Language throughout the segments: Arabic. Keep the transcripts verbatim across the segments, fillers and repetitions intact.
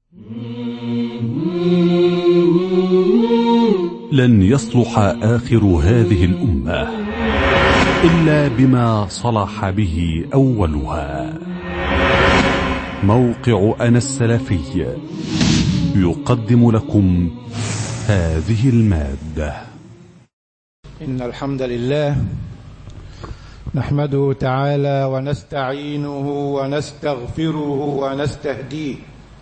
لن يصلح آخر هذه الأمة إلا بما صلح به أولها. موقع أنا السلفي يقدم لكم هذه المادة. إن الحمد لله نحمده تعالى ونستعينه ونستغفره ونستهديه،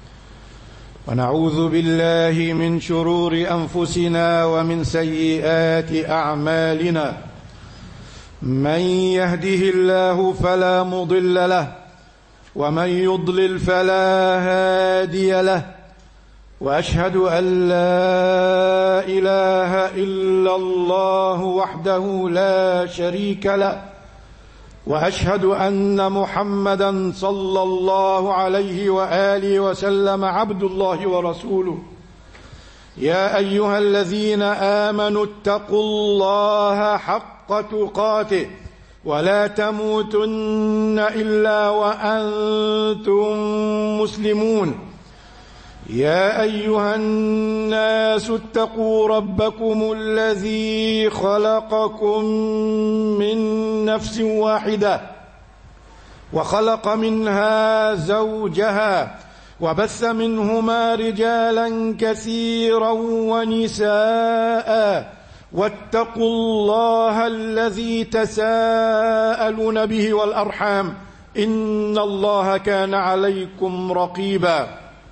ونعوذ بالله من شرور أنفسنا ومن سيئات أعمالنا. من يهده الله فلا مضل له، ومن يضلل فلا هادي له، وأشهد أن لا إله إلا الله وحده لا شريك له، وأشهد أن محمدًا صلى الله عليه وآله وسلم عبد الله ورسوله. يا أيها الذين آمنوا اتقوا الله حق تقاته ولا تموتن إلا وأنتم مسلمون. يا أيها الناس اتقوا ربكم الذي خلقكم من نفس واحدة وخلق منها زوجها وبث منهما رجالا كثيرا ونساء، واتقوا الله الذي تساءلون به والأرحام إن الله كان عليكم رقيبا.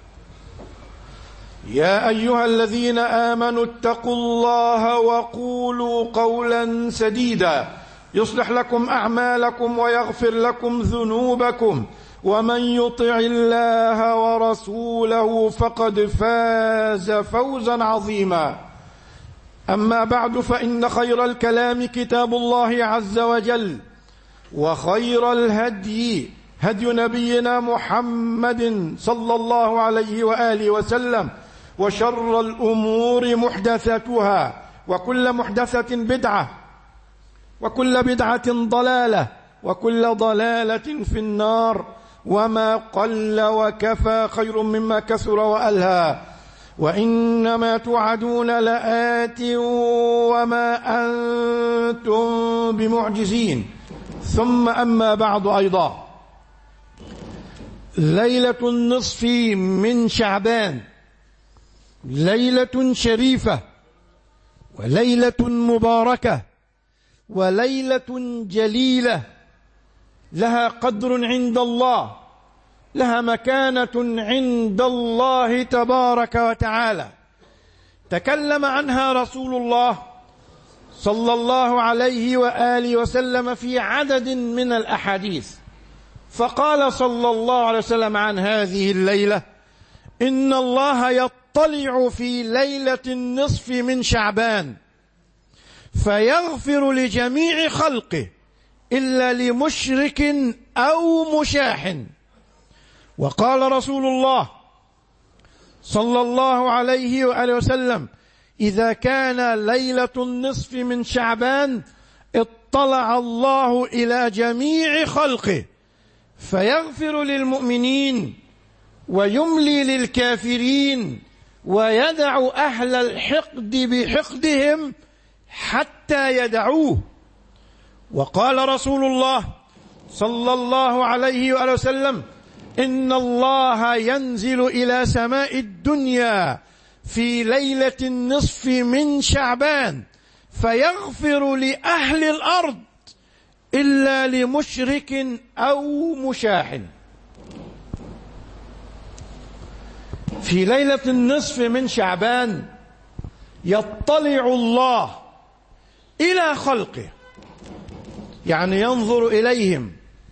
يا أيها الذين آمنوا اتقوا الله وقولوا قولا سديدا يصلح لكم أعمالكم ويغفر لكم ذنوبكم، ومن يطع الله ورسوله فقد فاز فوزا عظيما. أما بعد، فإن خير الكلام كتاب الله عز وجل، وخير الهدي هدي نبينا محمد صلى الله عليه وآله وسلم، وشر الأمور محدثاتها، وكل محدثة بدعة، وكل بدعة ضلالة، وكل ضلالة في النار. وما قل وكفى خير مما كثر وألهى، وإنما توعدون لآت وما أنتم بمعجزين. ثم أما بعد، أيضا ليلة النصف من شعبان ليلة شريفة، وليلة مباركة، وليلة جليلة، لها قدر عند الله، لها مكانة عند الله تبارك وتعالى. تكلم عنها رسول الله صلى الله عليه وآله وسلم في عدد من الأحاديث، فقال صلى الله عليه وسلم عن هذه الليلة: إن الله يطلع في ليلة النصف من شعبان فيغفر لجميع خلقه إلا لمشرك أو مشاح. وقال رسول الله صلى الله عليه وآله وسلم: إذا كان ليلة النصف من شعبان اطلع الله إلى جميع خلقه فيغفر للمؤمنين ويملي للكافرين ويدع أهل الحقد بحقدهم حتى يدعوه. وقال رسول الله صلى الله عليه وآله وسلم: إن الله ينزل إلى سماء الدنيا في ليلة النصف من شعبان فيغفر لأهل الأرض إلا لمشرك أو مشاح. في ليلة النصف من شعبان يطلع الله إلى خلقه، يعني ينظر إليهم،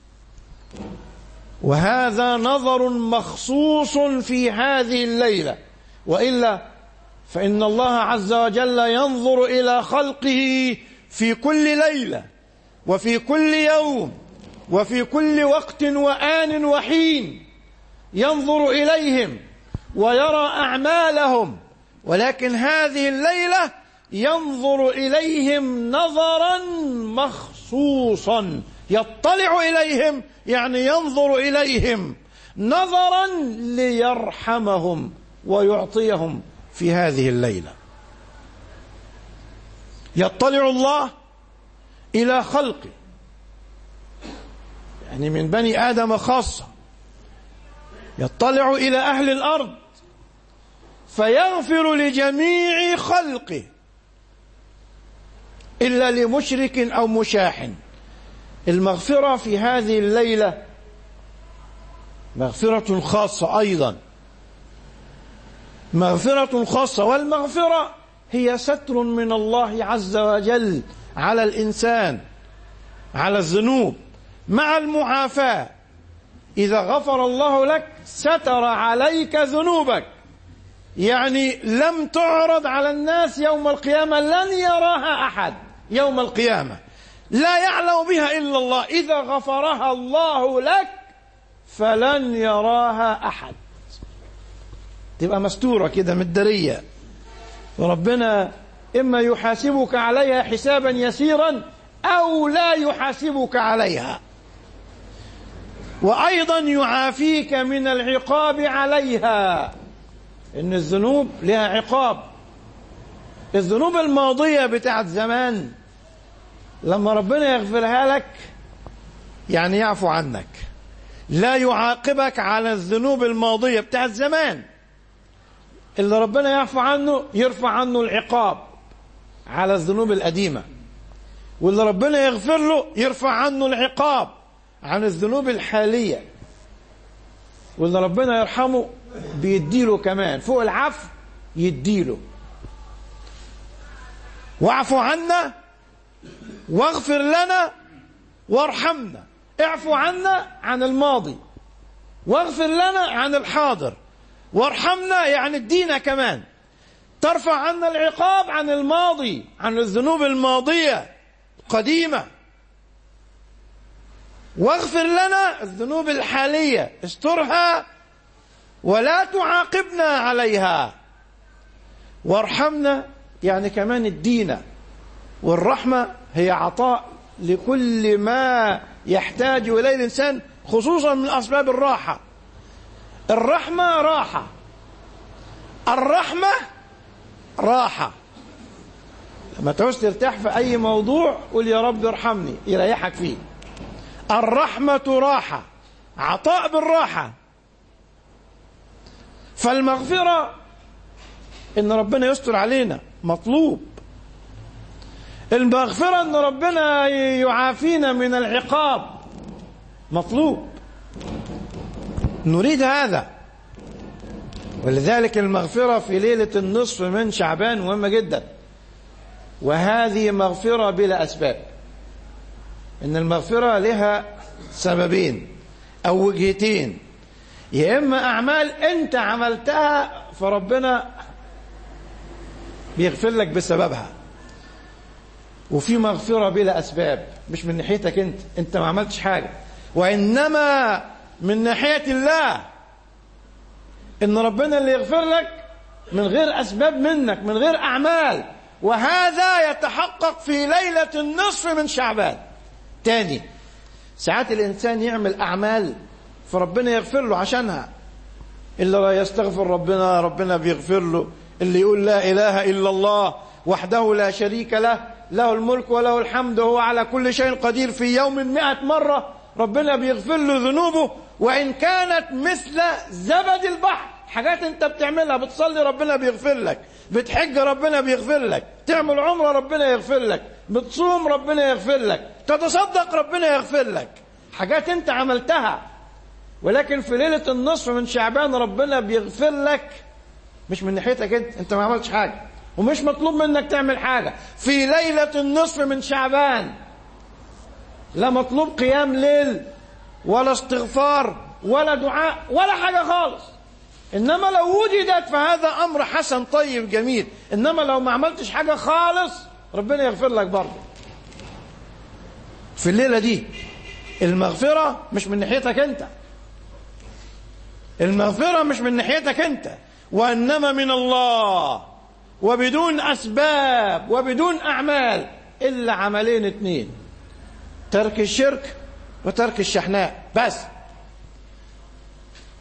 وهذا نظر مخصوص في هذه الليلة، وإلا فإن الله عز وجل ينظر إلى خلقه في كل ليلة وفي كل يوم وفي كل وقت وآن وحين، ينظر إليهم ويرى أعمالهم، ولكن هذه الليلة ينظر إليهم نظرا مخصوصا، يطلع إليهم يعني ينظر إليهم نظرا ليرحمهم ويعطيهم في هذه الليلة. يطلع الله إلى خلقه، يعني من بني آدم خاصة، يطلع إلى أهل الأرض فيغفر لجميع خلقه إلا لمشرك أو مشاح. المغفرة في هذه الليلة مغفرة خاصة أيضا، مغفرة خاصة. والمغفرة هي ستر من الله عز وجل على الإنسان على الذنوب مع المعافاة. إذا غفر الله لك ستر عليك ذنوبك، يعني لم تعرض على الناس يوم القيامة، لن يراها أحد يوم القيامة، لا يعلم بها إلا الله. إذا غفرها الله لك فلن يراها أحد، تبقى مستورة كده مدرية، وربنا إما يحاسبك عليها حسابا يسيرا أو لا يحاسبك عليها، وأيضا يعافيك من العقاب عليها، إن الذنوب لها عقاب. الذنوب الماضية بتاعت زمان لما ربنا يغفرها لك يعني يعفو عنك، لا يعاقبك على الذنوب الماضية بتاعت زمان. اللي ربنا يعفو عنه يرفع عنه العقاب على الذنوب القديمة، واللي ربنا يغفر له يرفع عنه العقاب عن الذنوب الحالية، واللي ربنا يرحمه بيديله كمان فوق العفو يديله. واعفو عنا واغفر لنا وارحمنا. اعفو عنا عن الماضي، واغفر لنا عن الحاضر، وارحمنا يعني ادينا كمان، ترفع عنا العقاب عن الماضي، عن الذنوب الماضية القديمة، واغفر لنا الذنوب الحالية، استرها ولا تعاقبنا عليها، وارحمنا يعني كمان ادينا. والرحمة هي عطاء لكل ما يحتاج إليه الإنسان، خصوصا من أسباب الراحة. الرحمة راحة، الرحمة راحة. لما تعوز ترتاح في أي موضوع قول يا رب ارحمني يريحك فيه. الرحمة راحة، عطاء بالراحة. فالمغفرة إن ربنا يستر علينا مطلوب، المغفرة إن ربنا يعافينا من العقاب مطلوب، نريد هذا. ولذلك المغفرة في ليلة النصف من شعبان مهمة جدا، وهذه مغفرة بلا أسباب. إن المغفرة لها سببين أو وجهتين، يا إما أعمال أنت عملتها فربنا بيغفر لك بسببها، وفي مغفرة بلا أسباب مش من ناحيتك أنت، أنت ما عملتش حاجة، وإنما من ناحية الله، إن ربنا اللي يغفر لك من غير أسباب منك، من غير أعمال. وهذا يتحقق في ليلة النصف من شعبان. تاني، ساعات الإنسان يعمل أعمال فربنا يغفر له عشانها. اللي لا يستغفر ربنا ربنا بيغفر له، اللي يقول لا إله إلا الله وحده لا شريك له، له الملك وله الحمد وهو على كل شيء قدير، في يوم مئة مرة ربنا بيغفر له ذنوبه، وإن كانت مثل زبد البحر. حاجات انت بتعملها، بتصلي ربنا بيغفر لك، بتحج ربنا بيغفر لك، تعمل عمره ربنا يغفر لك، بتصوم ربنا يغفر لك، تتصدق ربنا يغفر لك، حاجات انت عملتها. ولكن في ليلة النصف من شعبان ربنا بيغفر لك مش من ناحيتك انت، انت ما عملتش حاجة ومش مطلوب منك تعمل حاجة. في ليلة النصف من شعبان لا مطلوب قيام ليل ولا استغفار ولا دعاء ولا حاجة خالص. إنما لو وجدت فهذا أمر حسن طيب جميل، إنما لو ما عملتش حاجة خالص ربنا يغفر لك برضه. في الليلة دي المغفرة مش من ناحيتك أنت، المغفرة مش من ناحيتك أنت، وإنما من الله، وبدون أسباب وبدون أعمال، إلا عملين اتنين: ترك الشرك وترك الشحناء. بس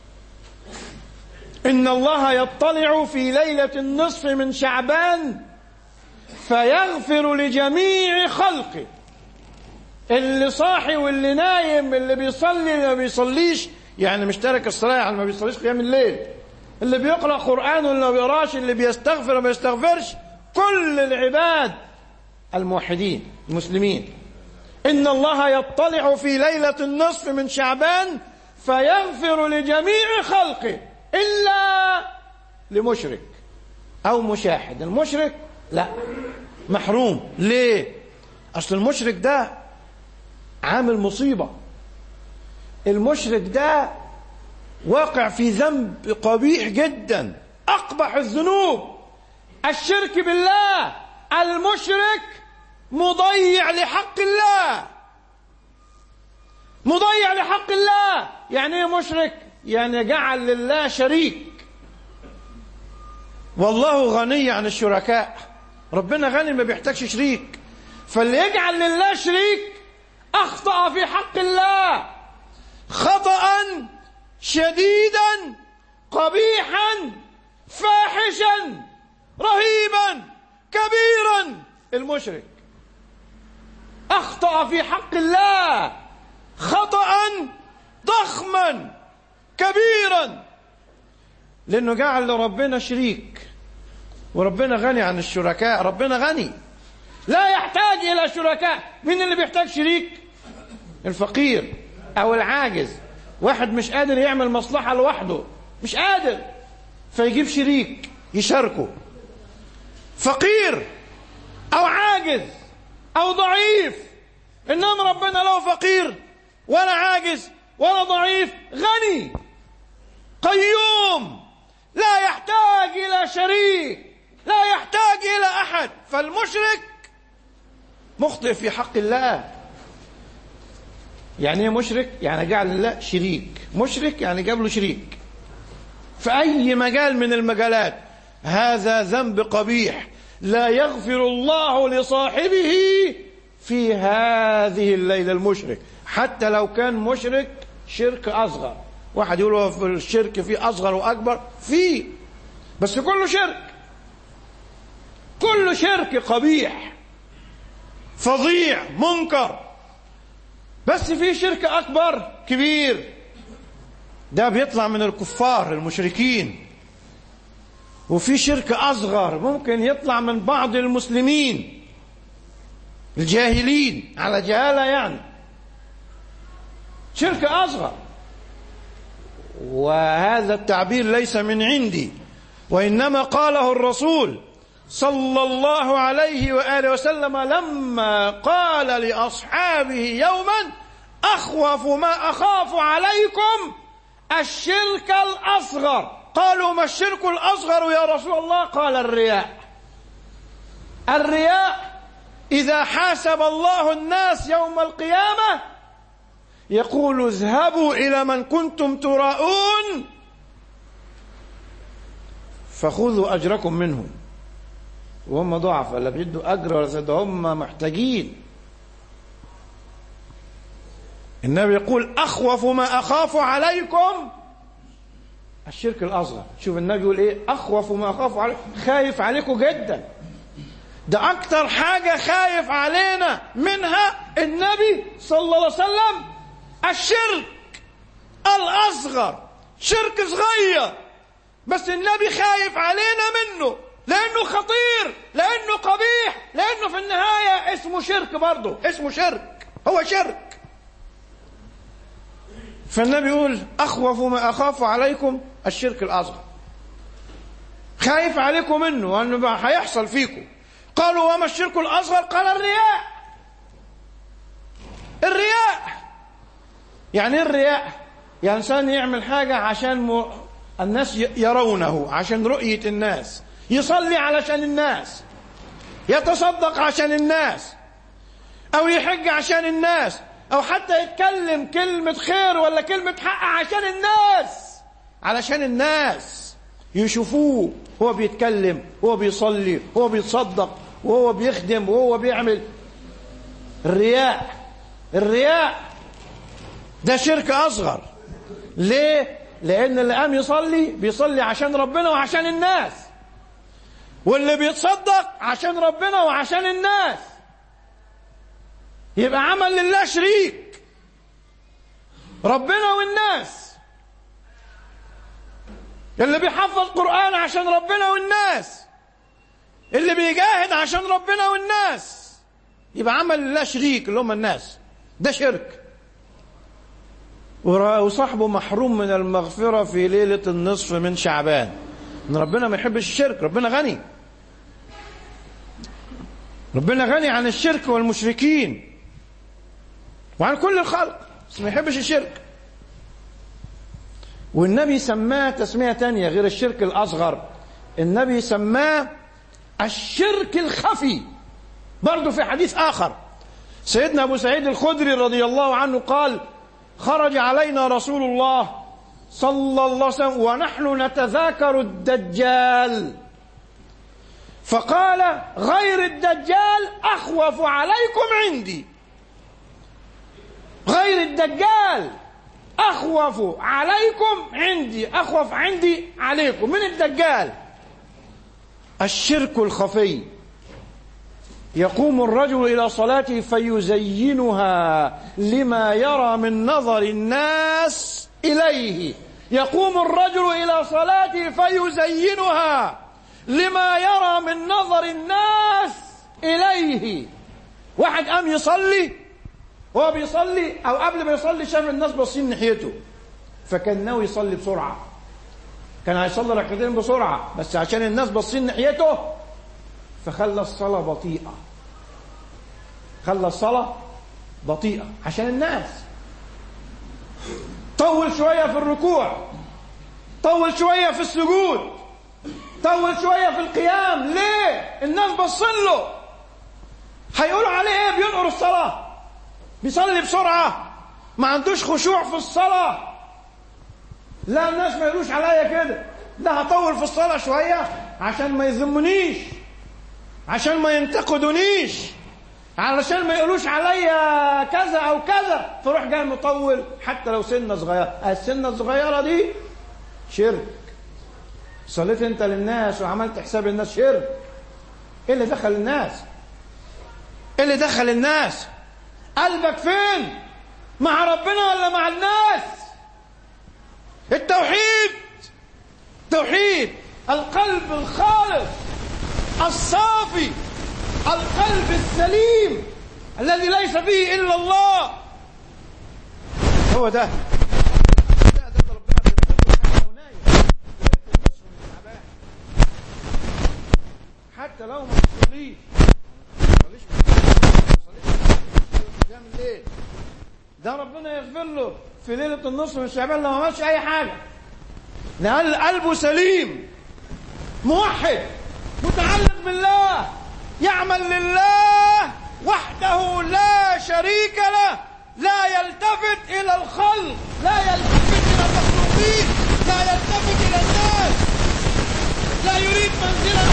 إن الله يطلع في ليلة النصف من شعبان فيغفر لجميع خلقه، اللي صاحي واللي نايم، اللي بيصلي اللي ما بيصليش، يعني مش تارك الصلاة يعني ما بيصليش قيام الليل، اللي بيقرأ قرآن واللي ما بيقراش، اللي بيستغفر وما بيستغفرش، كل العباد الموحدين المسلمين. إن الله يطلع في ليلة النصف من شعبان فيغفر لجميع خلقه إلا لمشرك أو مشاحد. المشرك لا، محروم. ليه؟ أصل المشرك ده عامل مصيبة، المشرك ده واقع في ذنب قبيح جدا، أقبح الذنوب الشرك بالله. المشرك مضيع لحق الله، مضيع لحق الله. يعني ايه مشرك؟ يعني جعل لله شريك. والله غني عن الشركاء، ربنا غني ما بيحتاجش شريك. فاللي يجعل لله شريك أخطأ في حق الله خطأ شديدا قبيحا فاحشا رهيبا كبيرا. المشرك أخطأ في حق الله خطأ ضخما كبيرا، لأنه جعل لربنا شريك، وربنا غني عن الشركاء. ربنا غني لا يحتاج إلى شركاء. مين اللي بيحتاج شريك؟ الفقير أو العاجز، واحد مش قادر يعمل مصلحة لوحده، مش قادر، فيجيب شريك يشاركه. فقير أو عاجز أو ضعيف، إنما ربنا لا فقير ولا عاجز ولا ضعيف، غني قيوم لا يحتاج إلى شريك، لا يحتاج إلى أحد. فالمشرك مخطئ في حق الله. يعني ايه مشرك؟ يعني جعل الله شريك. مشرك يعني جاب له شريك في أي مجال من المجالات. هذا ذنب قبيح لا يغفر الله لصاحبه في هذه الليلة. المشرك حتى لو كان مشرك شرك أصغر، واحد يقول في الشرك في أصغر وأكبر، فيه، بس كله شرك، كله شرك قبيح فظيع منكر. بس في شرك أكبر كبير، ده بيطلع من الكفار المشركين. وفي شرك أصغر ممكن يطلع من بعض المسلمين الجاهلين على جهالة، يعني شرك أصغر. وهذا التعبير ليس من عندي، وإنما قاله الرسول صلى الله عليه وآله وسلم لما قال لأصحابه يوما: أخوف ما أخاف عليكم الشرك الأصغر. قالوا: ما الشرك الأصغر يا رسول الله؟ قال: الرياء. الرياء إذا حاسب الله الناس يوم القيامة يقول: اذهبوا إلى من كنتم تراءون فخذوا أجركم منهم. وهم ضعف، لا بيدوا أجر ولا زاد، هم محتاجين. النبي يقول: أخوف ما أخاف عليكم الشرك الأصغر. شوف النبي يقول إيه؟ أخوف ما أخاف عليكم، خايف عليكم جدا. ده أكتر حاجة خايف علينا منها النبي صلى الله عليه وسلم الشرك الأصغر، شرك صغير، بس النبي خايف علينا منه لأنه خطير، لأنه قبيح، لأنه في النهاية اسمه شرك، برضه اسمه شرك، هو شرك. فالنبي يقول: أخوف ما أخاف عليكم الشرك الأصغر، خايف عليكم منه وأنه هيحصل فيكم. قالوا: وما الشرك الأصغر؟ قال: الرياء. الرياء يعني ايه الرياء؟ يعني إنسان يعمل حاجة عشان م... الناس يرونه، عشان رؤية الناس، يصلي علشان الناس، يتصدق عشان الناس، أو يحج عشان الناس، أو حتى يتكلم كلمة خير ولا كلمة حق عشان الناس، علشان الناس يشوفوه هو بيتكلم، هو بيصلي، هو بيتصدق، وهو بيخدم، وهو بيعمل. الرياء، الرياء ده شرك أصغر. ليه؟ لأن اللي قام يصلي بيصلي عشان ربنا وعشان الناس، واللي بيتصدق عشان ربنا وعشان الناس، يبقى عمل لله شريك، ربنا والناس. اللي بيحفظ قرآن عشان ربنا والناس، اللي بيجاهد عشان ربنا والناس، يبقى عمل لله شريك اللي هم الناس، ده شرك. وصاحبه محروم من المغفرة في ليلة النصف من شعبان. ان ربنا ما يحبش الشرك، ربنا غني، ربنا غني عن الشرك والمشركين وعن كل الخلق، بس ما يحبش الشرك. والنبي سماه تسمية تانية غير الشرك الأصغر، النبي سماه الشرك الخفي. برضو في حديث آخر سيدنا أبو سعيد الخدري رضي الله عنه قال: خرج علينا رسول الله صلى الله عليه وسلم ونحن نتذاكر الدجال، فقال: غير الدجال أخوف عليكم عندي، غير الدجال أخوف عليكم عندي، أخوف عندي عليكم من الدجال. الشرك الخفي، يقوم الرجل إلى صلاته فيزينها لما يرى من نظر الناس إليه، يقوم الرجل إلى صلاته فيزينها لما يرى من نظر الناس إليه. واحد قام يصلي، هو بيصلي أو قبل ما يصلي شاف الناس باصين ناحيته، فكان ناوي يصلي بسرعة، كان هيصلي ركعتين بسرعة، بس عشان الناس باصين ناحيته فخلى الصلاة بطيئة، خلى الصلاة بطيئة عشان الناس. طول شوية في الركوع، طول شوية في السجود، طول شوية في القيام. ليه؟ الناس باصين له، هيقولوا عليه ايه؟ بينقر الصلاة، بيصلي بسرعة، ما عندوش خشوع في الصلاة. لا، الناس ما يقولوش عليا كده، ده هطول في الصلاة شوية عشان ما يذمونيش، عشان ما ينتقدونيش، علشان ما يقولوش عليا كذا او كذا، فروح جاي مطول حتى لو سنة صغيرة. السنة الصغيرة دي شرك. صليت انت للناس وعملت حساب الناس، شرك. ايه اللي دخل الناس؟ ايه اللي دخل الناس؟ قلبك فين؟ مع ربنا ولا مع الناس؟ التوحيد، توحيد القلب الخالص الصافي، القلب السليم الذي ليس فيه إلا الله، هو ده. حتى لو ما تصليش قيام الليل، ده ربنا يغفر له في ليلة النصف من شعبان لو ما عملش أي حاجة، لأن قلبه سليم، موحد، متعلق بالله، يعمل لله وحده لا شريك له، لا يلتفت إلى الخلق، لا يلتفت إلى المخلوقين، لا يلتفت إلى الناس، لا يريد منزلة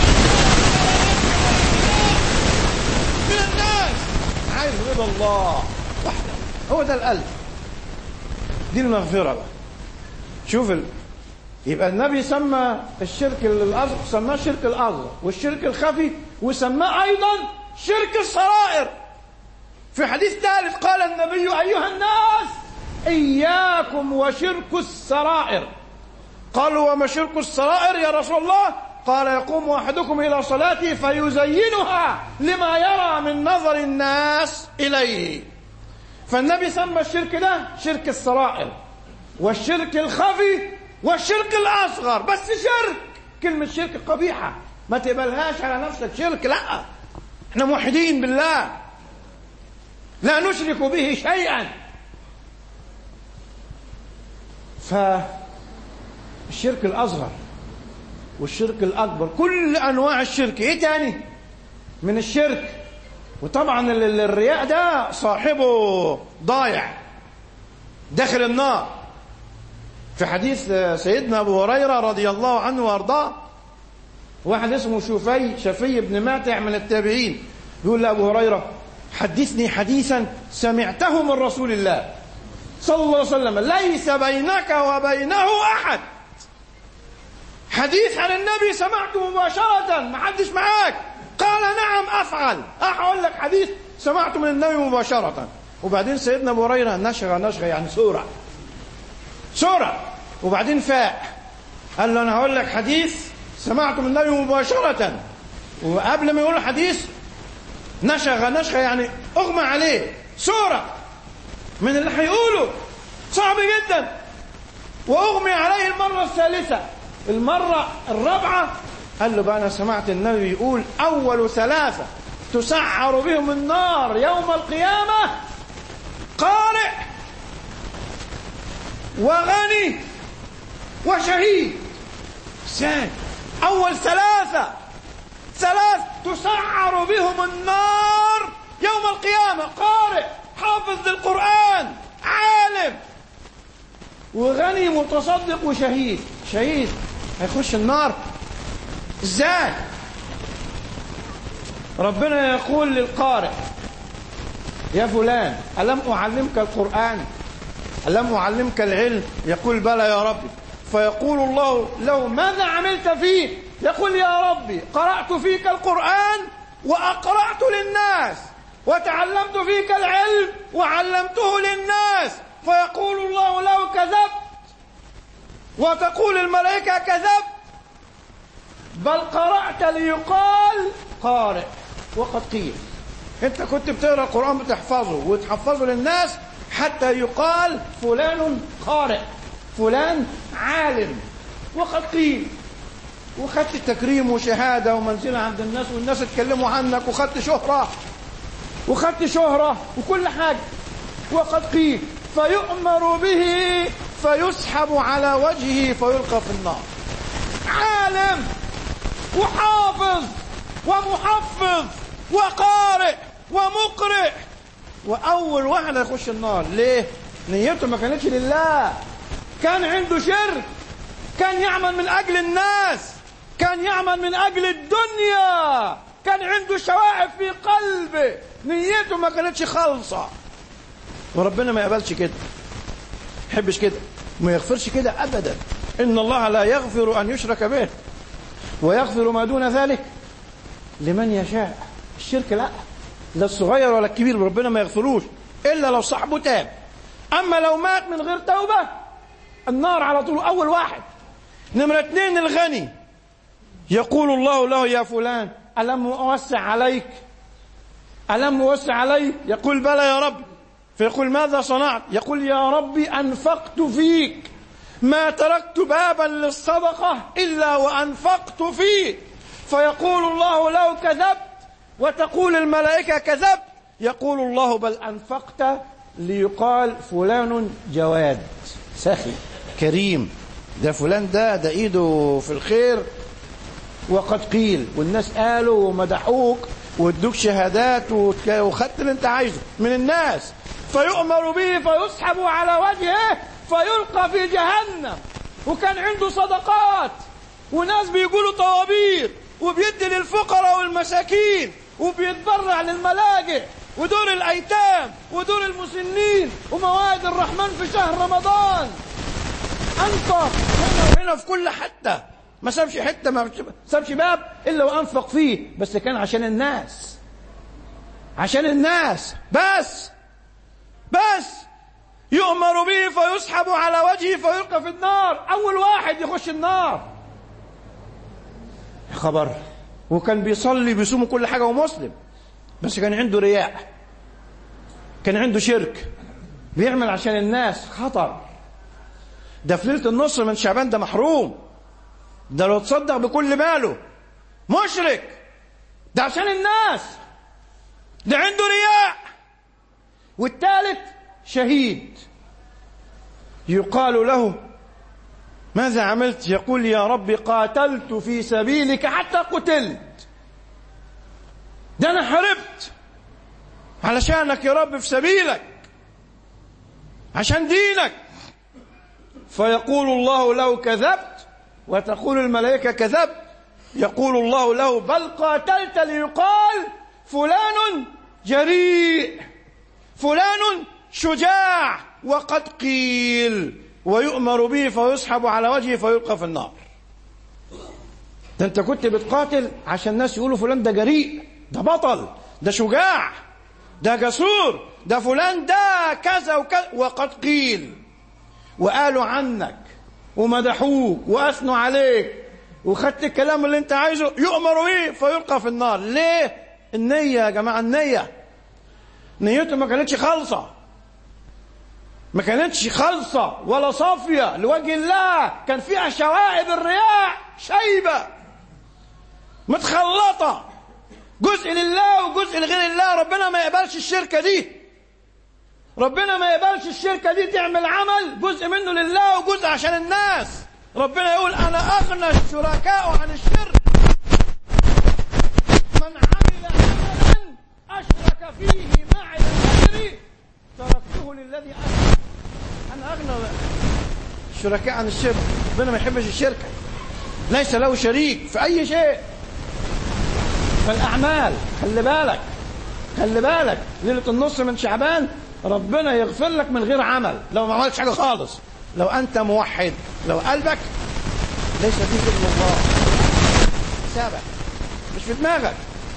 من الناس، عايز رضا الله وحده. هو ده القلب، دي المغفرة بقى. شوف ال... يبقى النبي سمى الشرك الأصغر، سماه الشرك الأصغر والشرك الخفي، وسماه أيضا شرك السرائر. في حديث ثالث قال النبي: أيها الناس إياكم وشرك السرائر. قالوا: وما شرك السرائر يا رسول الله؟ قال: يقوم أحدكم إلى صلاته فيزينها لما يرى من نظر الناس إليه. فالنبي سمى الشرك ده شرك السرائر والشرك الخفي والشرك الأصغر. بس شرك، كلمة شرك قبيحة، ما تقبلهاش على نفسك شرك، لا، احنا موحدين بالله، لا نشرك به شيئا. فالشرك الأصغر والشرك الأكبر، كل أنواع الشرك. إيه تاني من الشرك؟ وطبعا الرياء ده صاحبه ضايع داخل النار. في حديث سيدنا أبو هريرة رضي الله عنه وارضاه، واحد اسمه شفي شفي بن ماتع من التابعين، يقول لأبو هريرة: حدثني حديثا سمعته من رسول الله صلى الله عليه وسلم ليس بينك وبينه أحد. حديث عن النبي سمعته مباشرة، ما حدش معاك. قال نعم أفعل. أقول لك حديث سمعته من النبي مباشرة. وبعدين سيدنا أبو هريرة نشغى نشغى يعني سورة سورة، وبعدين فاء قال له أنا هقول لك حديث سمعته من النبي مباشرة. وقبل ما يقول الحديث نشغى نشغى يعني أغمى عليه سورة من اللي هيقوله صعب جدا. وأغمي عليه المرة الثالثة. المرة الرابعة قال له بقى أنا سمعت النبي يقول أول ثلاثة تسعر بهم النار يوم القيامة قارئ وغني وشهيد. ثاني أول ثلاثة ثلاث تسعر بهم النار يوم القيامة قارئ حافظ للقرآن عالم وغني متصدق وشهيد. شهيد هيخش النار ازاي؟ ربنا يقول للقارئ يا فلان ألم أعلمك القرآن؟ ألم أعلمك العلم؟ يقول بلى يا ربي. فيقول الله له ماذا عملت فيه؟ يقول يا ربي قرأت فيك القرآن وأقرأت للناس وتعلمت فيك العلم وعلمته للناس. فيقول الله له كذبت، وتقول الملائكة كذبت، بل قرأت ليقال قارئ وقد قيل. انت كنت بتقرأ القرآن بتحفظه وتحفظه للناس حتى يقال فلان قارئ فلان عالم وقد قيل. وخدت تكريم وشهادة ومنزلة عند الناس والناس اتكلموا عنك وخدت شهرة وخدت شهرة وكل حاجة وقد قيل. فيؤمر به فيسحب على وجهه فيلقى في النار. عالم وحافظ ومحفظ وقارئ ومقرئ وأول واحد يخش النار. ليه؟ نيته ما كانتش لله، كان عنده شرك، كان يعمل من أجل الناس، كان يعمل من أجل الدنيا، كان عنده شوائب في قلبه، نيته ما كانتش خالصة. وربنا ما يقبلش كده، ما يحبش كده، ما يغفرش كده أبدا. إن الله لا يغفر أن يشرك به ويغفر ما دون ذلك لمن يشاء. الشرك لا، لا الصغير ولا الكبير ربنا ما يغفروش إلا لو صاحبه تاب. أما لو مات من غير توبة النار على طول أول واحد. نمرة اثنين الغني. يقول الله له يا فلان ألم أوسع عليك؟ ألم أوسع عليك؟ يقول بلى يا رب. فيقول ماذا صنعت؟ يقول يا ربي أنفقت فيك، ما تركت بابا للصدقة إلا وأنفقت فيه. فيقول الله له كذبت، وتقول الملائكة كذبت. يقول الله بل أنفقت ليقال فلان جواد سخي كريم، ده فلان ده ده ايده في الخير وقد قيل، والناس قالوا ومدحوك وادوك شهادات وخدت اللي انت عايزه من الناس. فيؤمر به فيسحب على وجهه فيلقى في جهنم. وكان عنده صدقات وناس بيقولوا طوابير وبيدي للفقراء والمساكين وبيتبرع للملاجئ ودور الأيتام ودور المسنين وموائد الرحمن في شهر رمضان. أنفق هنا وهنا في كل حتة، ما سابش حتة، ما سابش باب إلا وأنفق فيه، بس كان عشان الناس، عشان الناس بس بس. يؤمر به فيسحب على وجهه فيلقى في النار. أول واحد يخش النار. خبر. وكان بيصلي بيصوم كل حاجة ومسلم، بس كان عنده رياء، كان عنده شرك، بيعمل عشان الناس. خطر. ده في ليلة النصر من شعبان ده محروم، ده لو تصدق بكل ماله مشرك، ده عشان الناس، ده عنده رياء. والثالث شهيد. يقال له ماذا عملت؟ يقول يا رب قاتلت في سبيلك حتى قتلت، ده أنا حاربت علشانك يا رب في سبيلك عشان دينك. فيقول الله له كذبت، وتقول الملائكة كذبت. يقول الله له بل قاتلت ليقال فلان جريء فلان شجاع وقد قيل ويؤمر به فيسحب على وجهه فيلقى في النار. ده انت كنت بتقاتل عشان الناس يقولوا فلان ده جريء، ده بطل، ده شجاع، ده جسور، ده فلان ده كذا وكذا، وقد قيل وقالوا عنك ومدحوك وأثنوا عليك وخدت الكلام اللي انت عايزه، يؤمر به فيلقى في النار. ليه؟ النية يا جماعة، النية نيته ما كانتش خالصة، ما كانتش خالصة ولا صافية لوجه الله، كان فيها شوائب الرياء، شيبة متخلطة، جزء لله وجزء لغير الله. ربنا ما يقبلش الشركة دي، ربنا ما يقبلش الشركة دي، تعمل عمل جزء منه لله وجزء عشان الناس. ربنا يقول أنا أغنى الشركاء عن الشرك، من عمل عملا أشرك فيه معي غيري تركته للذي أشرك. أنا أغنى الشركاء عن الشرك. ربنا ما يحبش الشركة، ليس له شريك في أي شيء. فالأعمال خلي بالك، خلي بالك، ليلة النص من شعبان ربنا يغفر لك من غير عمل، لو ما عملتش حاجة خالص، لو أنت موحد، لو قلبك ليس فيه إلا الله، حسابك مش في دماغك.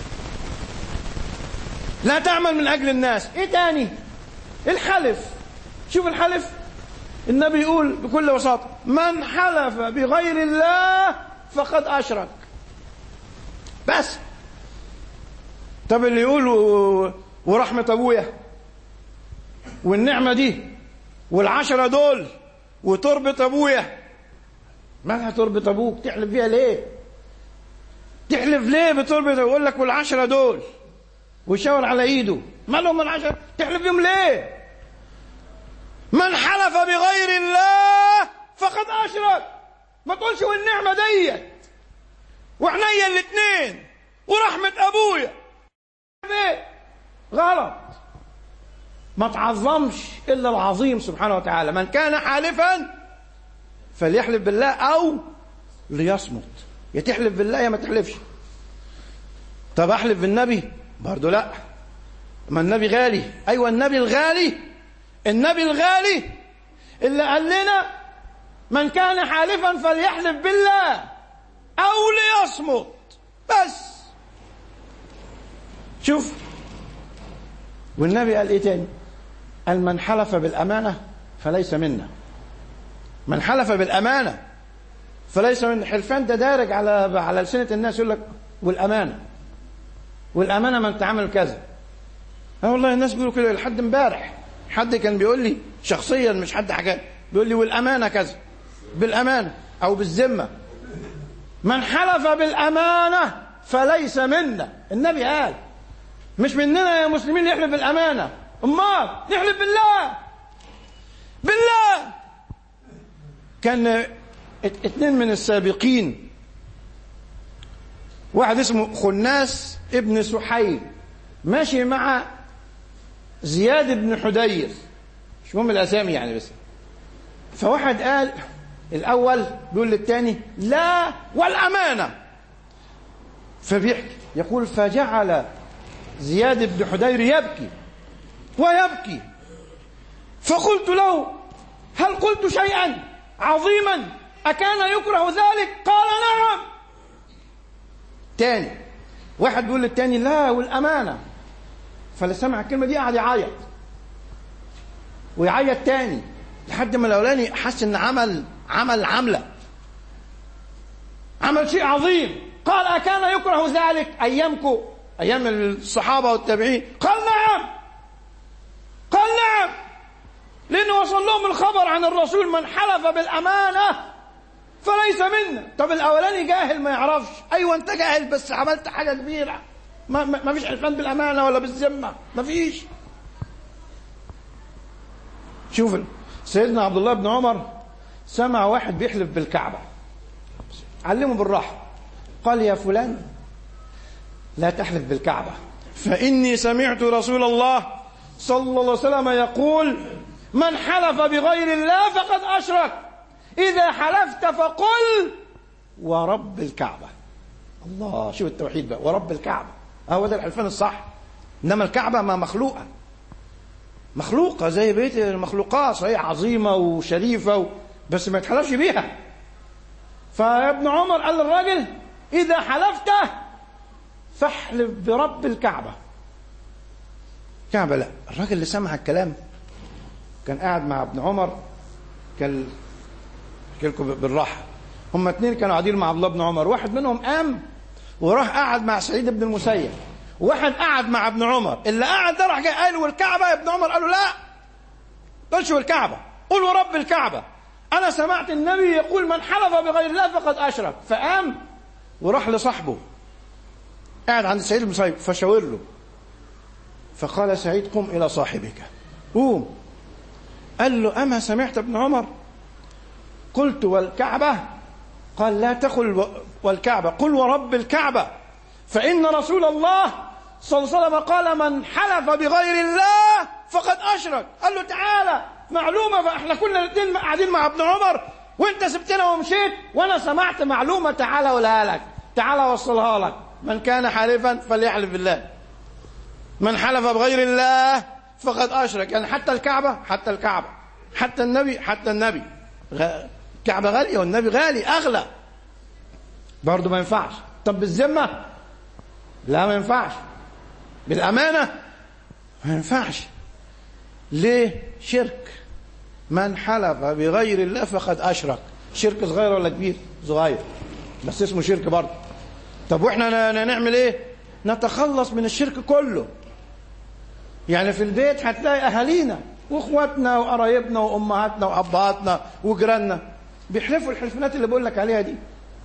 لا تعمل من أجل الناس. إيه تاني؟ الحلف. شوف الحلف، النبي يقول بكل بساطة من حلف بغير الله فقد أشرك. بس طب اللي يقول ورحمة أبويا والنعمة دي والعشرة دول وتربة أبويا، مالها تربة أبوك؟ تحلف بيها ليه؟ تحلف ليه بتربة؟ يقول لك والعشرة دول ويشاور على إيده، مالهم العشرة؟ تحلف بيهم ليه؟ من حلف بغير الله فقد أشرك. ما تقولش والنعمة ديت وعنيا الاثنين ورحمة أبويا، غلط. ما تعظمش إلا العظيم سبحانه وتعالى. من كان حالفا فليحلف بالله أو ليصمت، يا تحلف بالله يا ما تحلفش. طب أحلف بالنبي؟ برضو لا، ما النبي غالي. أيوة النبي الغالي، النبي الغالي اللي قال لنا من كان حالفا فليحلف بالله أو ليصمت بس. شوف، والنبي قال إيه تاني؟ قال من حلف بالأمانة فليس منا. من حلف بالأمانة فليس من حلفان ده دارج على على لسنة الناس، يقول لك والأمانة، والأمانة من تعمل كذا. اه والله الناس بيقولوا كده. لحد امبارح حد كان بيقول لي شخصيا، مش حد حكى، بيقول لي والأمانة كذا، بالأمانة أو بالذمة. من حلف بالأمانة فليس منا. النبي قال مش مننا يا مسلمين يحلف بالأمانة، أمال نحلف بالله. بالله. كان اتنين من السابقين، واحد اسمه خناس ابن سحيل ماشي مع زياد بن حدير، مش مهم الأسامي يعني، بس فواحد قال الأول بيقول للتاني لا والأمانة، فبيحكي يقول فجعل زياد بن حدير يبكي ويبكي، فقلت له هل قلت شيئا عظيما أكان يكره ذلك؟ قال نعم. تاني واحد بيقول للتاني لا والأمانة، فاللي سمع الكلمة دي قاعد يعيط ويعيط تاني لحد ما الأولاني حس إن عمل عمل عملة عمل شيء عظيم. قال أكان يكره ذلك أيامكم، أيام الصحابة والتابعين؟ قال نعم. قال نعم، لأنه وصل لهم الخبر عن الرسول من حلف بالأمانة فليس منا. طب الأولاني جاهل ما يعرفش، أيوة أنت جاهل بس عملت حاجة كبيرة. ما, ما, ما فيش حلفان بالأمانة ولا بالذمة، ما فيش. شوف سيدنا عبد الله بن عمر سمع واحد بيحلف بالكعبة، علمه بالراحة، قال يا فلان لا تحلف بالكعبة فإني سمعت رسول الله صلى الله عليه وسلم يقول من حلف بغير الله فقد أشرك، إذا حلفت فقل ورب الكعبة. الله، شوف التوحيد بقى، ورب الكعبة، هو ده الحلفان الصح. إنما الكعبة ما مخلوقة، مخلوقة زي بيت المخلوقات، صحيح عظيمة وشريفة و... بس ما يتحلفش بيها. فابن عمر قال للراجل إذا حلفت فاحلف برب الكعبة. كعبة لا. الراجل اللي سمع الكلام كان قاعد مع ابن عمر، كان لكم بالراحة، هم اتنين كانوا قاعدين مع عبد الله بن عمر، واحد منهم قام وراح قعد مع سعيد بن المسيب، واحد قعد مع ابن عمر. اللي قعد ده راح جاي قال والكعبة، ابن عمر قال له لا قلش والكعبة، قل ورب الكعبة، أنا سمعت النبي يقول من حلف بغير الله فقد أشرك. فقام وراح لصاحبه قاعد عند سعيد بن المسيب فشاور له، فقال سعيد قم إلى صاحبك، قوم. قال له أما سمعت ابن عمر؟ قلت والكعبة؟ قال لا تقل والكعبة، قل ورب الكعبة، فإن رسول الله صلى الله عليه وسلم قال من حلف بغير الله فقد أشرك. قال له تعالى معلومة، فإحنا كنا الاثنين قاعدين مع ابن عمر وانت سبتنا ومشيت، وانا سمعت معلومة تعالى اقولها لك، تعالى وصلها لك. من كان حالفا فليحلف بالله، من حلف بغير الله فقد أشرك. يعني حتى الكعبة، حتى الكعبة، حتى النبي، حتى النبي الكعبة غالية والنبي غالي أغلى، برضو ما ينفعش. طب بالذمة؟ لا ما ينفعش. بالأمانة؟ ما ينفعش. ليه؟ شرك. من حلف بغير الله فقد أشرك. شرك صغير ولا كبير؟ صغير، بس اسمه شرك برضه. طب واحنا نعمل ايه؟ نتخلص من الشرك كله. يعني في البيت هتلاقي أهالينا واخواتنا وقرايبنا وأمهاتنا وأبهاتنا وجيراننا بيحلفوا الحلفانات اللي بقول لك عليها دي.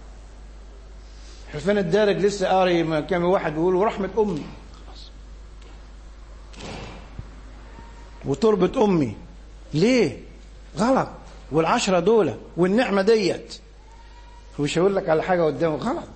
حلفان الدارج لسه قاري كام واحد بيقول ورحمة أمي وتربة أمي. ليه؟ غلط. والعشرة دولة والنعمة ديت، ومش هقول لك على حاجة قدامه غلط.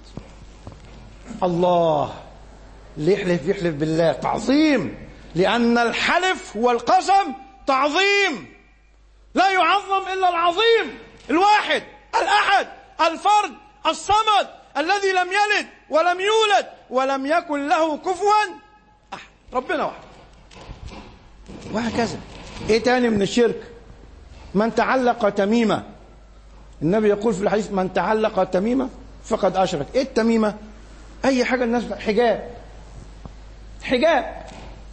الله اللي يحلف يحلف بالله تعظيم، لأن الحلف والقسم تعظيم. لا يعظم إلا العظيم الواحد الأحد الفرد الصمد الذي لم يلد ولم يولد ولم يكن له كفوا أحد. ربنا واحد. وهكذا. ايه تاني من الشرك؟ من تعلق تميمة. النبي يقول في الحديث من تعلق تميمة فقد أشرك. ايه التميمة؟ اي حاجة الناس، حجاب، حجاب.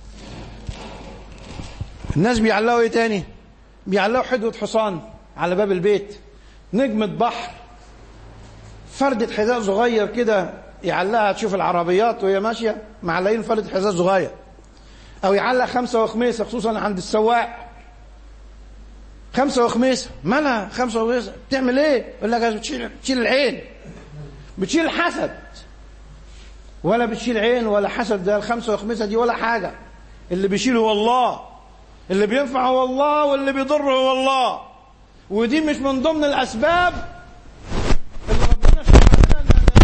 الناس بيعلقوا ايه تاني؟ بيعلقوا حدوة حصان على باب البيت، نجمة بحر، فردة حذاء صغير كده يعلقها، تشوف العربيات وهي ماشية معلقين فردة حذاء صغير، او يعلق خمسة وخميسة خصوصا عند السواق. خمسة وخميسة مالها خمسة وخميسة؟ بتعمل ايه؟ يقول لك بتشيل بتشيل العين، بتشيل الحسد. ولا بتشيل عين ولا حسد، ده الخمسة وخميسة دي ولا حاجة. اللي بيشيله هو الله، اللي بينفع هو الله، واللي بيضر هو الله. ودي مش من ضمن الأسباب اللي ربنا سبحانه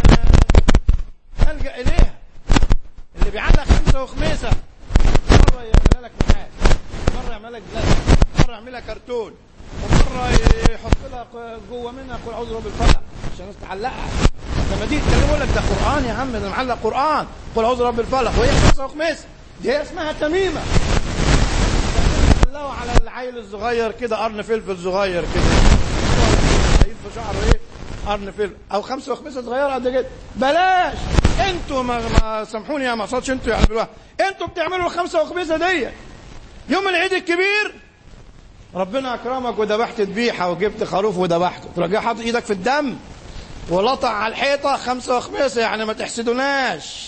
نلجأ إليها. اللي بيعلق خمسة وخميسة مرة يعمل لك نحاس، مرة يعمل لك زلزال، مرة يعمل لك كرتون، ومرة يحط لها جوه منها قل أعوذ برب الفلق عشان تعلقها. لما دي تكلموا لك ده قرآن يا عم، ده معلق قرآن، قل أعوذ برب الفلق، وهي خمسة وخميسة. دي هي اسمها تميمة. الله على العيل الصغير كده قرن فلفل صغير كده في شعره ايه؟ قرن فلفل، او خمسة وخميسة صغيره قد كده. بلاش انتوا، ما, ما سامحوني يا ما اقصدش انتوا يعني، انتوا بتعملوا الخمسة وخميسة دي. يوم العيد الكبير ربنا اكرمك وذبحت ذبيحه وجبت خروف وذبحته، ترجع حاطط ايدك في الدم ولطع على الحيطه خمسة وخميسة، يعني ما تحسدوناش.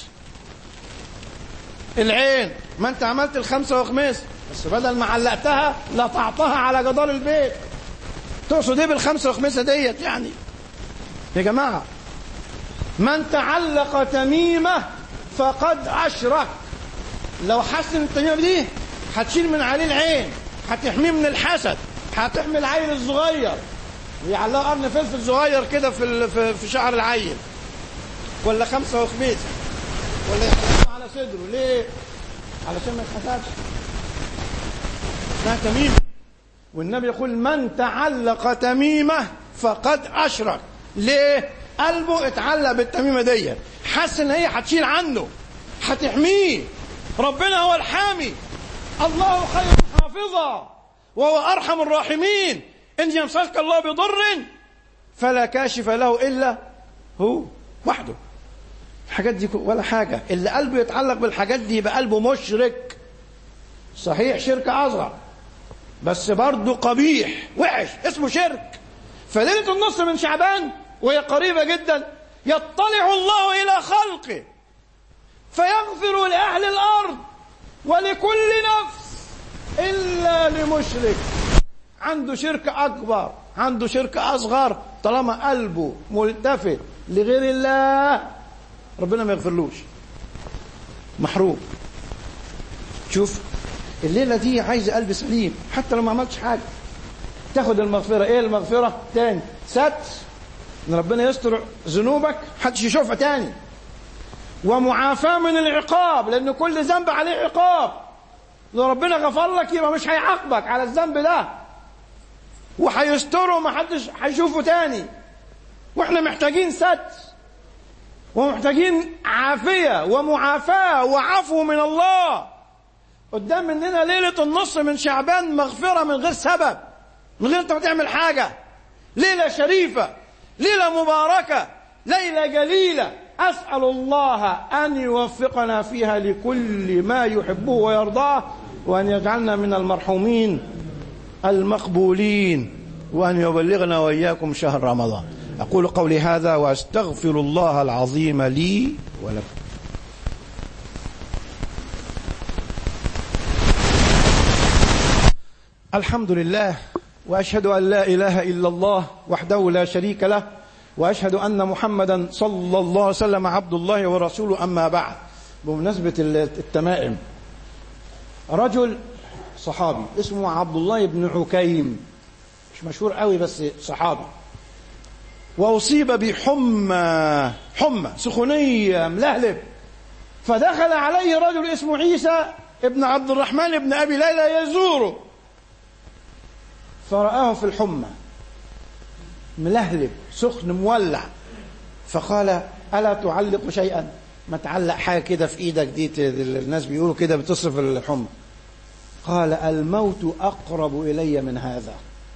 العين ما انت عملت الخمسة وخميسة، بس بدل ما علقتها لطعتها على جدار البيت. تقصد ايه بالخمسة وخميسة ديت يعني يا جماعة؟ من تعلق تميمة فقد أشرك. لو حسن التميمة دي هتشيل من عليه العين، هتحميه من الحسد، هتحمي العيل الصغير ويعلقوا قرن فلفل صغير كده في في شعر العيل، ولا خمسة وخميسة، ولا يحطوه على صدره. ليه؟ علشان ما يتحسدش. اسمها تميمة. والنبي يقول من تعلق تميمة فقد أشرك. ليه؟ قلبه اتعلق بالتميمة دي، حس ان هي هتشيل عنه، هتحميه. ربنا هو الحامي، الله خير خافضة وهو أرحم الراحمين. إن يمسسك الله بضر فلا كاشف له إلا هو وحده. الحاجات دي ولا حاجة. اللي قلبه يتعلق بالحاجات دي يبقى قلبه مشرك. صحيح شرك أصغر بس برضه قبيح وحش اسمه شرك. فليلة النصف من شعبان وهي قريبة جدا يطلع الله إلى خلقه فيغفر لأهل الأرض ولكل نفس إلا لمشرك عنده شرك أكبر عنده شرك أصغر. طالما قلبه ملتفت لغير الله ربنا ما يغفرلوش، محروم. شوف الليلة دي عايزة قلب سليم حتى لو ما عملتش حاجة تاخد المغفرة. ايه المغفرة؟ تاني ستر، ان ربنا يستر ذنوبك محدش يشوفها تاني، ومعافاة من العقاب لان كل ذنب عليه عقاب. لو ربنا غفر لك يبقى مش هيعاقبك على الذنب ده وهيستره ومحدش هيشوفه تاني. واحنا محتاجين ستر ومحتاجين عافية ومعافاة وعفو من الله. قدام مننا ليلة النص من شعبان مغفرة من غير سبب، من غير انت ما تعمل حاجة. ليلة شريفة، ليلة مباركة، ليلة جليلة. أسأل الله أن يوفقنا فيها لكل ما يحبه ويرضاه، وأن يجعلنا من المرحومين المقبولين، وأن يبلغنا وإياكم شهر رمضان. أقول قولي هذا وأستغفر الله العظيم لي ولكم. الحمد لله وأشهد أن لا إله إلا الله وحده لا شريك له، وأشهد أن محمدا صلى الله عليه وسلم عبد الله ورسوله. أما بعد، بمناسبة التمائم، رجل صحابي اسمه عبد الله بن عكيم، مش مشهور قوي بس صحابي، وأصيب بحمى حمى سخونية ملهلب، فدخل عليه رجل اسمه عيسى ابن عبد الرحمن ابن أبي ليلى يزوره، فرآه في الحمى ملهلب سخن مولع، فقال ألا تعلق شيئا؟ ما تعلق حاجة كده في إيدك دي، الناس بيقولوا كده بتصرف الحمى. قال الموت أقرب إلي من هذا.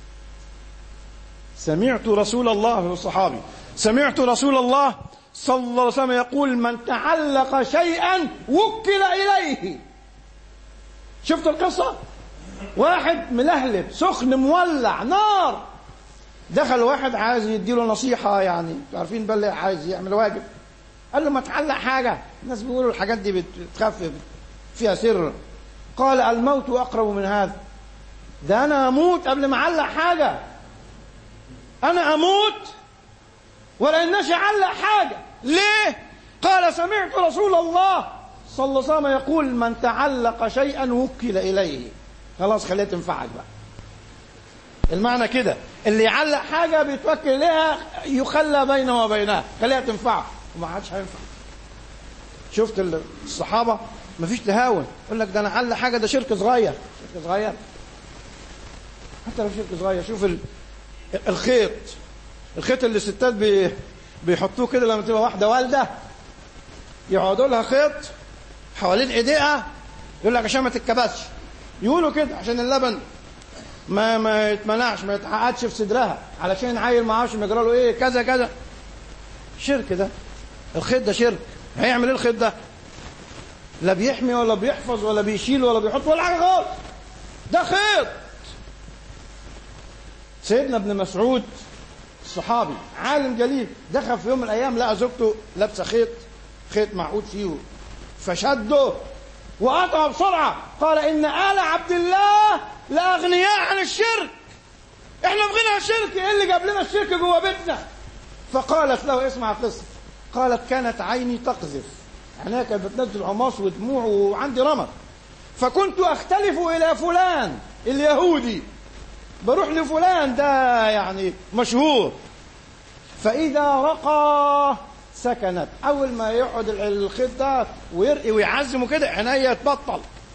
سمعت رسول الله الصحابي سمعت رسول الله صلى الله عليه وسلم يقول من تعلق شيئا وكل إليه. شفت القصة؟ واحد ملهلب سخن مولع نار، دخل واحد عايز يديله نصيحة، يعني عارفين بل عايز يعمل واجب، قال له ما تعلق حاجة، الناس بيقولوا الحاجات دي بتخفف فيها سر. قال الموت أقرب من هذا، ده أنا أموت قبل ما أعلق حاجة، أنا أموت ولا إناش أعلق حاجة. ليه؟ قال سمعت رسول الله صلى الله عليه وسلم يقول من تعلق شيئا وكل إليه. خلاص خليها تنفعك بقى. المعنى كده، اللي يعلق حاجة بيتوكل إليها يخلى بينه وبينها، خليها تنفعه وما عادش هينفع. شفت الصحابة مفيش تهاون، يقول لك ده أنا أعلق حاجة، ده شرك صغير. شرك صغير حتى لو شرك صغير. شوف الخيط الخيط اللي الستات بي بيحطوه كده لما تبقى واحدة والدة، يقعدوا لها خيط حوالين ايديها، يقول لك عشان ما تتكبسش، يقولوا كده عشان اللبن ما ما يتمنعش، ما يتعقدش في صدرها، علشان عيل ما عارفش يجرى له ايه كذا كذا. شرك ده، الخيط ده شرك. هيعمل ايه الخيط ده؟ لا بيحمي ولا بيحفظ ولا بيشيل ولا بيحط ولا حاجه خالص، ده خيط. سيدنا ابن مسعود الصحابي عالم جليل، دخل في يوم من الايام لقى زوجته لابسه خيط خيط معقود فيه، فشده وقطعه بسرعه. قال ان آل عبد الله لاغنياء عن الشرك، احنا في غنى عن الشرك، ايه اللي جاب لنا الشرك جوه بيتنا؟ فقالت له، اسمع القصه، قالت كانت عيني تقذف، عينيها كانت بتنزل عماص ودموع وعندي رمد، فكنت اختلف الى فلان اليهودي، بروح لفلان ده يعني مشهور، فإذا رقى سكنت. أول ما يقعد الخيط ده ويرقي ويعزم كده عينيا تبطل،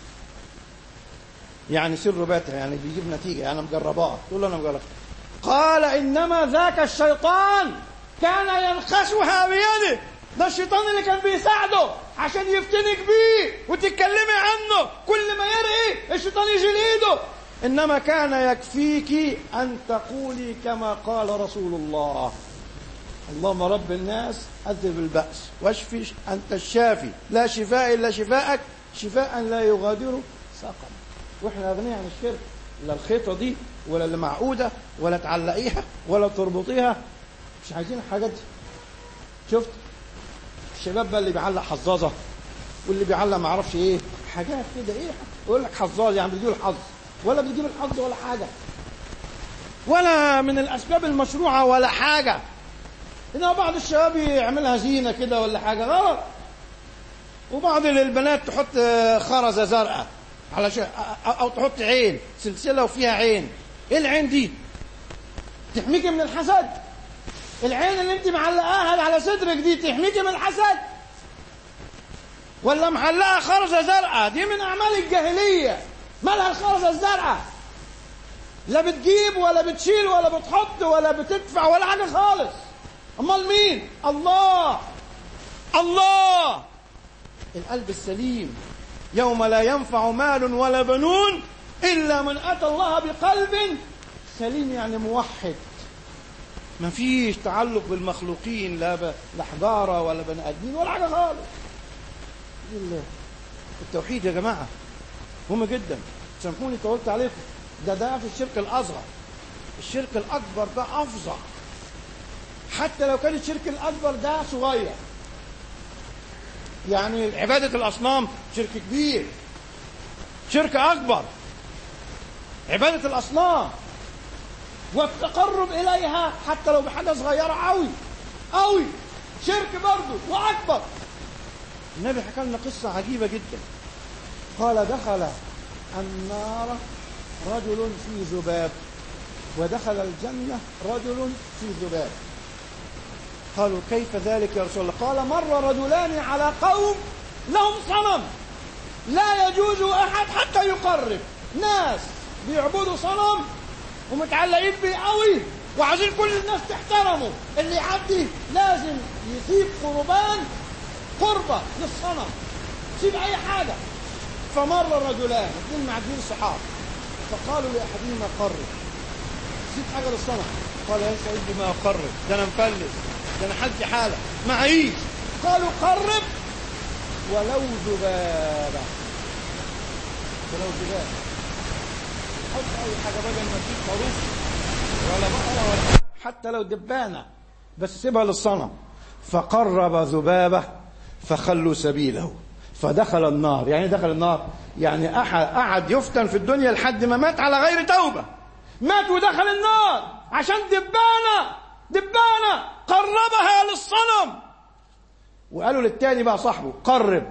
يعني سر باتها، يعني بيجيب نتيجة، أنا مجرباها. تقول له أنا مجربها. قال إنما ذاك الشيطان كان ينخسها بيده ده الشيطان اللي كان بيساعده عشان يفتنك بيه وتتكلمي عنه، كل ما يرقي الشيطان يجي لإيده. إنما كان يكفيك أن تقولي كما قال رسول الله: اللهم رب الناس أذهب البأس واشفي أنت الشافي لا شفاء إلا شفاءك شفاء لا يغادر سقما. وإحنا أغنياء عن الشرك، لا الخيطة دي ولا اللي معقودة ولا تعلقيها ولا تربطيها، مش عايزين الحاجات دي. شفت الشباب بقى اللي بيعلق حظاظة واللي بيعلق ما اعرفش ايه، حاجات كده ايه، يقول لك حظاظ يعني بتجيب الحظ، ولا بتجيب الحظ ولا حاجة، ولا من الأسباب المشروعة ولا حاجة. إنما بعض الشباب يعملها زينة كده ولا حاجة، غلط. وبعض البنات تحط خرزة زرقاء على شيء، أو تحط عين سلسلة وفيها عين. إيه العين دي؟ تحميك من الحسد. العين اللي انت معلقاها على صدرك دي تحميك من الحسد، ولا معلقة خرزة زرقاء؟ دي من أعمال الجاهلية. مالها الخرزة الزرقاء؟ لا بتجيب ولا بتشيل ولا بتحط ولا بتدفع ولا حاجة خالص. أمال مين؟ الله. الله القلب السليم، يوم لا ينفع مال ولا بنون إلا من أتى الله بقلب سليم، يعني موحد، ما فيش تعلق بالمخلوقين، لا لا حجارة ولا بني آدمين ولا حاجة خالص. التوحيد يا جماعة مهم جدا. سامحوني طولت عليكم، ده ده في الشرك الأصغر. الشرك الأكبر ده أفظع، حتى لو كان الشرك الأكبر ده صغير. يعني عبادة الأصنام شرك كبير، شرك أكبر عبادة الأصنام، والتقرب إليها حتى لو بحاجة صغيرة قوي قوي شرك برضه وأكبر. النبي حكى لنا قصة عجيبة جدا، قال: دخل النار رجل في ذباب، ودخل الجنة رجل في ذباب. قالوا: كيف ذلك يا رسول الله؟ قال: مر رجلان على قوم لهم صنم لا يجوز أحد حتى يقرب. ناس بيعبدوا صنم ومتعلقين بيه قوي وعايزين كل الناس تحترمه، اللي يعدي لازم يسيب قربان قربة للصنم، يسيب أي حاجة. فمر رجلان اثنين معديين صحاب، فقالوا لأحدهما: قرب، سيب حاجة للصنم. قال: يا سيدي ما أقرب، ده أنا مفلس، ده أنا حالتي حالة معيش. قالوا: قرب ولو ذبابة، ولو ذبابة، حط أي حاجة بدل ما تجيب خروف ولا بقرة ولا حتى لو دبانة، بس سيبها للصنم. فقرب ذبابة فخلوا سبيله فدخل النار. يعني دخل النار يعني قعد يفتن في الدنيا لحد ما مات على غير توبة، مات ودخل النار عشان دبانة دبانة قربها للصنم. وقالوا للتاني بقى صاحبه: قرب.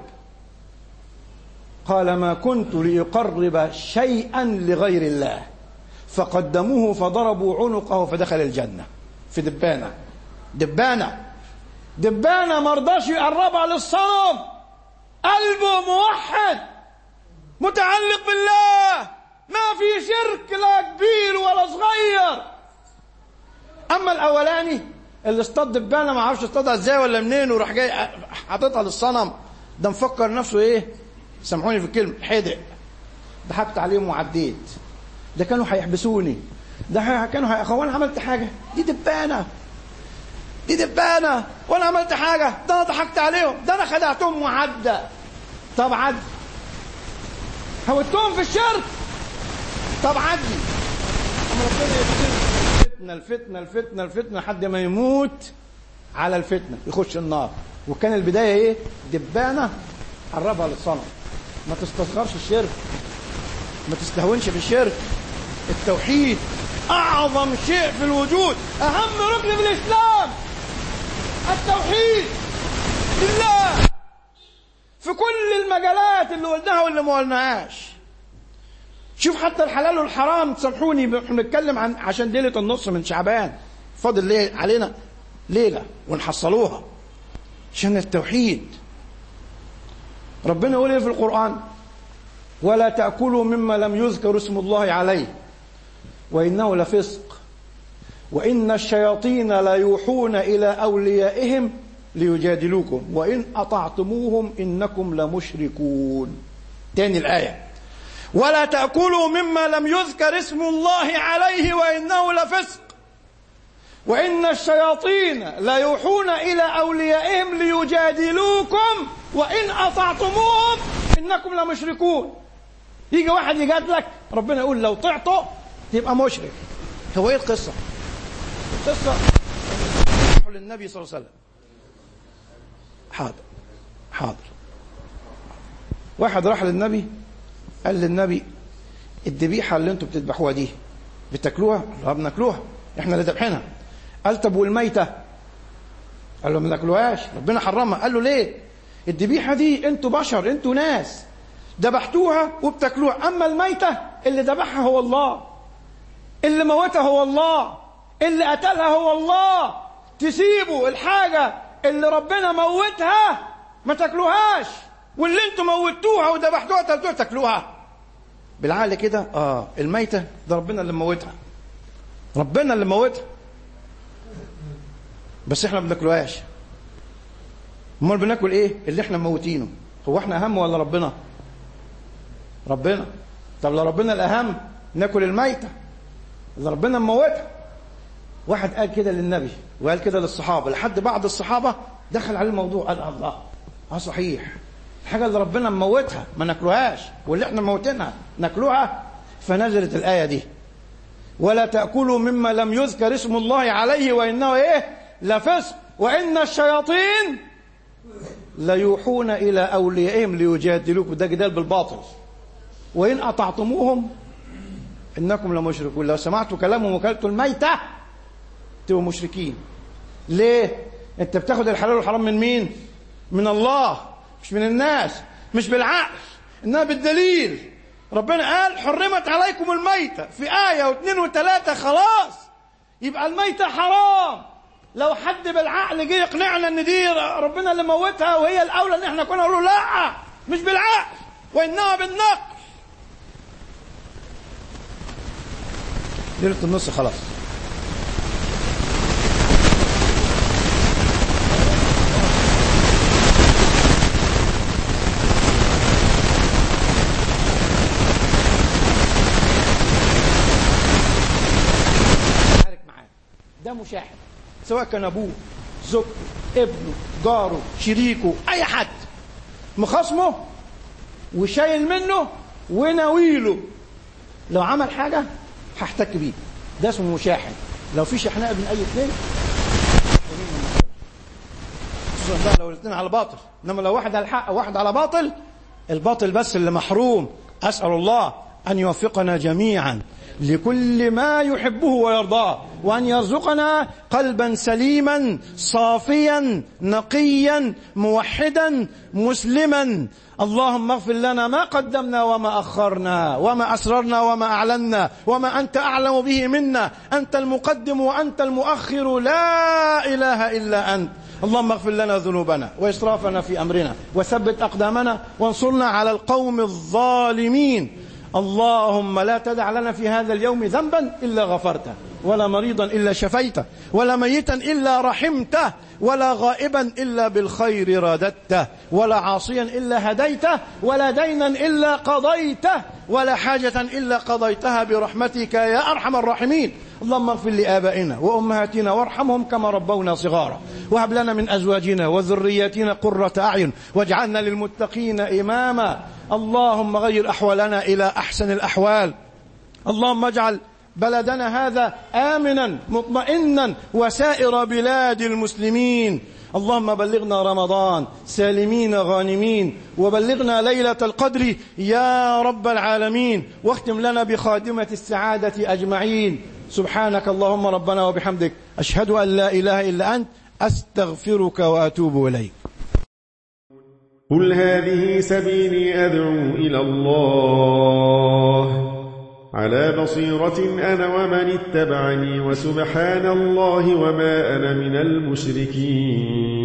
قال: ما كنت لأقرب شيئا لغير الله. فقدموه فضربوا عنقه فدخل الجنة في دبانة دبانة دبانة مرضاش يقربها للصنم، قلبه موحد متعلق بالله، ما في شرك لا كبير ولا صغير. أما الأولاني اللي اصطاد دبانة ما عرفش اصطادها ازاي ولا منين وراح جاي حاططها للصنم، ده مفكر نفسه ايه، سامحوني في الكلمة، حدق. ضحكت عليهم وعديت، ده كانوا هيحبسوني، ده كانوا هي... هو انا عملت حاجة؟ دي دبانة دي دبانة وانا عملت حاجة؟ ده انا ضحكت عليهم، ده انا خدعتهم وعدى. طب عدي، هودتهم في الشرك، طب عدي. اما ربنا يفتن الفتنة الفتنة الفتنة لحد ما يموت على الفتنة يخش النار. وكان البداية ايه؟ دبانة قربها للصنم. ما تستصغرش الشرك، ما تستهونش في الشرك. التوحيد أعظم شيء في الوجود، أهم ركن في الإسلام التوحيد لله في كل المجالات اللي قلناها واللي ما قلناهاش. شوف حتى الحلال والحرام، تسامحوني بنتكلم عن عشان ليلة النص من شعبان، فاضل ليه علينا ليلة ونحصلوها عشان التوحيد. ربنا يقول ايه في القرآن؟ ولا تأكلوا مما لم يذكر اسم الله عليه وإنه لفسق وإن الشياطين لا يوحون إلى أوليائهم ليجادلوكم وإن أطعتموهم إنكم لمشركون. تاني الآية: ولا تأكلوا مما لم يذكر اسم الله عليه وإنه لفسق وإن الشياطين ليوحون إلى أوليائهم ليجادلوكم وإن أطعتموهم إنكم لمشركون. يجي واحد يجادلك، ربنا يقول لو طعته تبقى مشرك. هو إيه القصة؟ القصة للنبي صلى الله عليه وسلم. حاضر حاضر واحد راح للنبي قال للنبي: الذبيحة اللي انتوا بتذبحوها دي بتاكلوها؟ لا بناكلوها، احنا اللي ذبحناها. قال: طب والميتة؟ قال له: ما ناكلوهاش، ربنا حرمها. قال له: ليه؟ الذبيحة دي انتوا بشر، انتوا ناس ذبحتوها وبتاكلوها، اما الميتة اللي ذبحها هو الله، اللي موتها هو الله، اللي قتلها هو الله. تسيبوا الحاجة اللي ربنا موتها ما تاكلوهاش، واللي انتوا موتوها وذبحتوها تاكلوها تاكلوها. بالعقل كده اه الميتة ده ربنا اللي موتها، ربنا اللي موتها، بس احنا ما بناكلوهاش. امال بناكل ايه؟ اللي احنا موتينه. هو احنا اهم ولا ربنا؟ ربنا. طب لو ربنا الاهم ناكل الميتة اللي ربنا موتها. واحد قال كده للنبي وقال كده للصحابة، لحد بعض الصحابة دخل على الموضوع قال: الله، اه صحيح، الحاجة اللي ربنا موتها ما ناكلوهاش، واللي احنا موتينها ناكلوها. فنزلت الآية دي: ولا تأكلوا مما لم يذكر اسم الله عليه وإنه ايه لفسق وإن الشياطين ليوحون إلى أوليائهم ليجادلوكم. ده جدال بالباطل. وإن أطعتموهم إنكم لمشركون. لو سمعتوا كلامهم وكلتوا الميتة تبقوا مشركين. ليه؟ انت بتاخد الحلال والحرام من مين؟ من الله، مش من الناس، مش بالعقل، انما بالدليل. ربنا قال: حرمت عليكم الميتة في آية واثنين وثلاثة، خلاص يبقى الميتة حرام. لو حد بالعقل جه يقنعنا ان دي ربنا اللي موتها وهي الاولى ان احنا كنا نقول له لا، مش بالعقل وانما بالنقل. ليلة النص خلاص. ده مشاحن، سواء كان ابوه، زوجته، ابنه، جاره، شريكه، اي حد مخاصمه وشايل منه وناويله، لو عمل حاجه هحتك بيه. ده اسمه مشاحن. لو في شحناء بين اي اثنين، خصوصا بقى لو الاثنين على باطل. انما لو واحد على الحق وواحد على باطل، الباطل بس اللي محروم. اسال الله ان يوفقنا جميعا لكل ما يحبه ويرضاه، وأن يرزقنا قلبا سليما صافيا نقيا موحدا مسلما. اللهم اغفر لنا ما قدمنا وما أخرنا وما أسررنا وما أعلنا وما أنت أعلم به منا. أنت المقدم وأنت المؤخر، لا إله إلا أنت. اللهم اغفر لنا ذنوبنا وإسرافنا في أمرنا وثبت أقدامنا وانصرنا على القوم الظالمين. اللهم لا تدع لنا في هذا اليوم ذنبا إلا غفرته، ولا مريضا إلا شفيته، ولا ميتا إلا رحمته، ولا غائبا إلا بالخير راددته، ولا عاصيا إلا هديته، ولا دينا إلا قضيته، ولا حاجة إلا قضيتها برحمتك يا أرحم الراحمين. اللهم اغفر لآبائنا وأمهاتنا وارحمهم كما ربونا صغارا، وهب لنا من أزواجنا وذرياتنا قرة أعين واجعلنا للمتقين إماما. اللهم غير أحوالنا إلى أحسن الأحوال. اللهم اجعل بلدنا هذا آمنا مطمئنا وسائر بلاد المسلمين. اللهم بلغنا رمضان سالمين غانمين، وبلغنا ليلة القدر يا رب العالمين، واختم لنا بخاتمة السعادة أجمعين. سبحانك اللهم ربنا وبحمدك، أشهد أن لا إله إلا أنت، أستغفرك وأتوب إليك. قل هذه سبيلي أدعو إلى الله على بصيرة أنا ومن اتبعني، وسبحان الله وما أنا من المشركين.